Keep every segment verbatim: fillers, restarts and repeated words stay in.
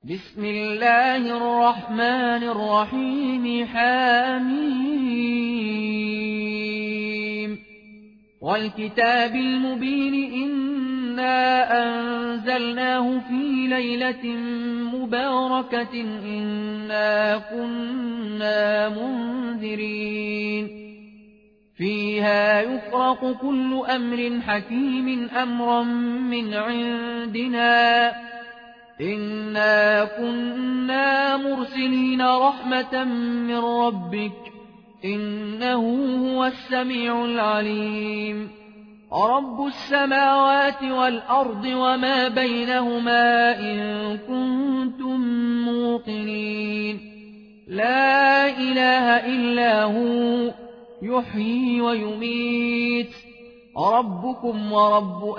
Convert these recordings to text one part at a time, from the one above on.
بسم الله الرحمن الرحيم حميم والكتاب المبين إنا أنزلناه في ليلة مباركة إنا كنا منذرين فيها يفرق كل أمر حكيم أمرا من عندنا إنا كنا مرسلين رحمة من ربك إنه هو السميع العليم رب السماوات والأرض وما بينهما إن كنتم موقنين لا إله إلا هو يحيي ويميت ربكم ورب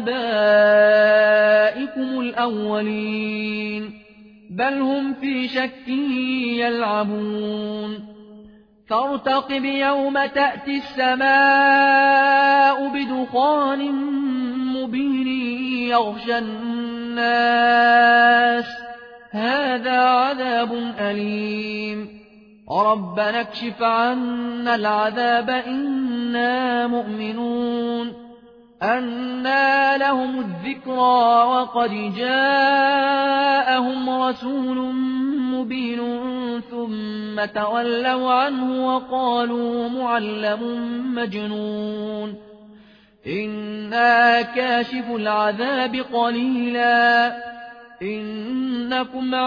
آبائكم الأولين بل هم في شك يلعبون فارتقب يوم تأتي السماء بدخان مبين يغشى الناس هذا عذاب أليم ربنا اكشف عنا العذاب إنا مؤمنون أنى لهم الذكرى وقد جاءهم رسول مبين ثم تولوا عنه وقالوا معلم مجنون إنا كاشف العذاب قليلا إنكم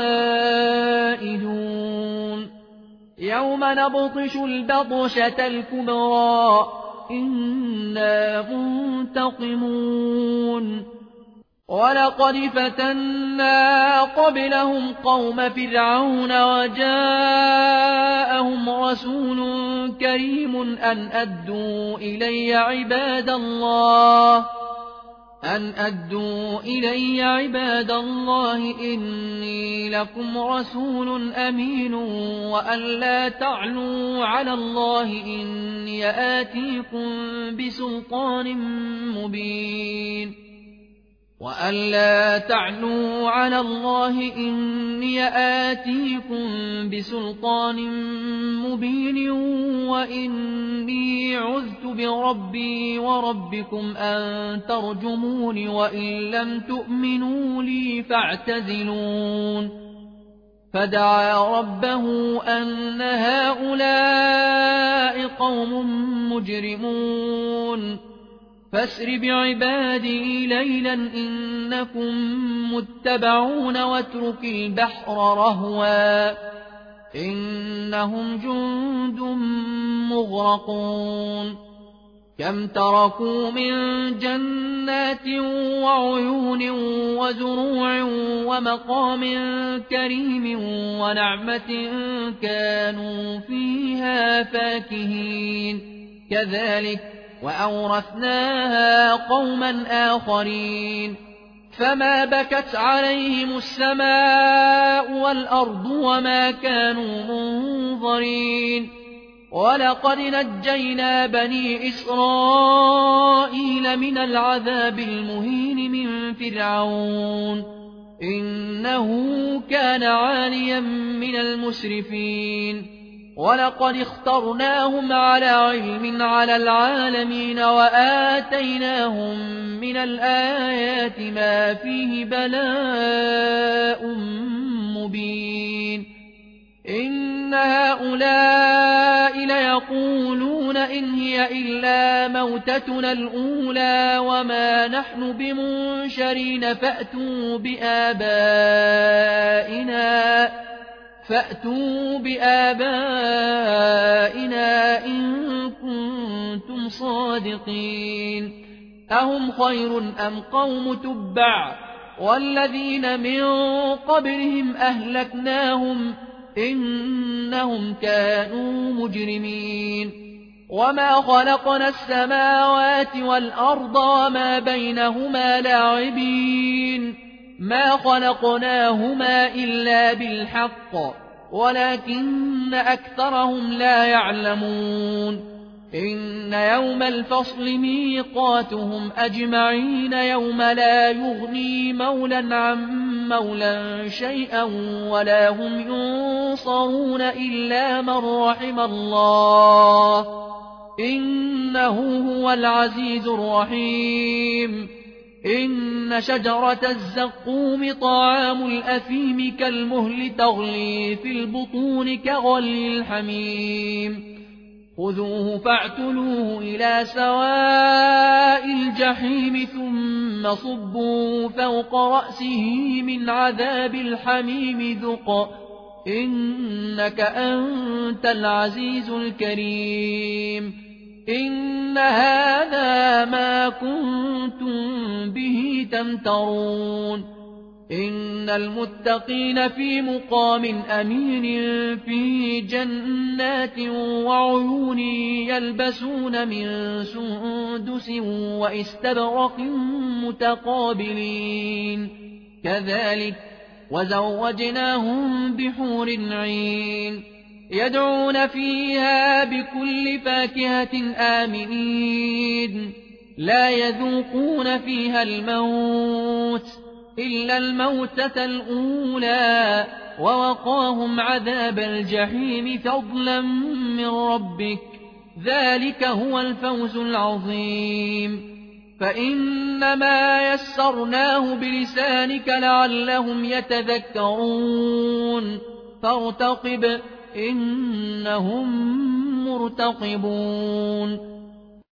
عائدون يوم نبطش البطشة الكبرى إنا منتقمون ولقد فتنا قبلهم قوم فرعون وجاءهم رسول كريم أن أدوا إلي عباد الله أن أدوا إلي عباد الله إني لكم رسول أمين وأن لا تعلوا على الله إني آتيكم بسلطان مبين وأن لا تعلوا على الله إني آتيكم بسلطان مبين وإني عذت بربي وربكم أن ترجمون وإن لم تؤمنوا لي فاعتزلون فدعا ربه أن هؤلاء قوم مجرمون فاسر بعبادي ليلا إنكم متبعون واترك البحر رهوا إنهم جند مغرقون كم تركوا من جنات وعيون وزروع ومقام كريم ونعمة كانوا فيها فاكهين كذلك وأورثناها قوما آخرين فما بكت عليهم السماء والأرض وما كانوا منظرين ولقد نجينا بني إسرائيل من العذاب المهين من فرعون إنه كان عاليا من المسرفين ولقد اخترناهم على علم على العالمين وآتيناهم من الآيات ما فيه بلاء مبين إن هؤلاء ليقولون إن هي إلا موتتنا الأولى وما نحن بمنشرين فأتوا بآبائنا فأتوا بآبائنا إن كنتم صادقين أهم خير أم قوم تبع والذين من قبلهم أهلكناهم إنهم كانوا مجرمين وما خلقنا السماوات والأرض وما بينهما لاعبين ما خلقناهما إلا بالحق ولكن أكثرهم لا يعلمون إن يوم الفصل ميقاتهم أجمعين يوم لا يغني مولا عن مولا شيئا ولا هم ينصرون إلا من رحم الله إنه هو العزيز الرحيم إن شجرة الزقوم طعام الأثيم كالمهل تغلي في البطون كغلي الحميم خذوه فاعتلوه إلى سواء الجحيم ثم صبوا فوق رأسه من عذاب الحميم ذق إنك أنت العزيز الكريم إن هذا ما كنتم به تمترون إن المتقين في مقام أمين في جنات وعيون يلبسون من سندس واستبرق متقابلين كذلك وزوجناهم بحور عين يدعون فيها بكل فاكهة آمنين لا يذوقون فيها الموت إلا الموتة الأولى ووقاهم عذاب الجحيم فضلا من ربك ذلك هو الفوز العظيم فإنما يسرناه بلسانك لعلهم يتذكرون فارتقب إنهم مرتقبون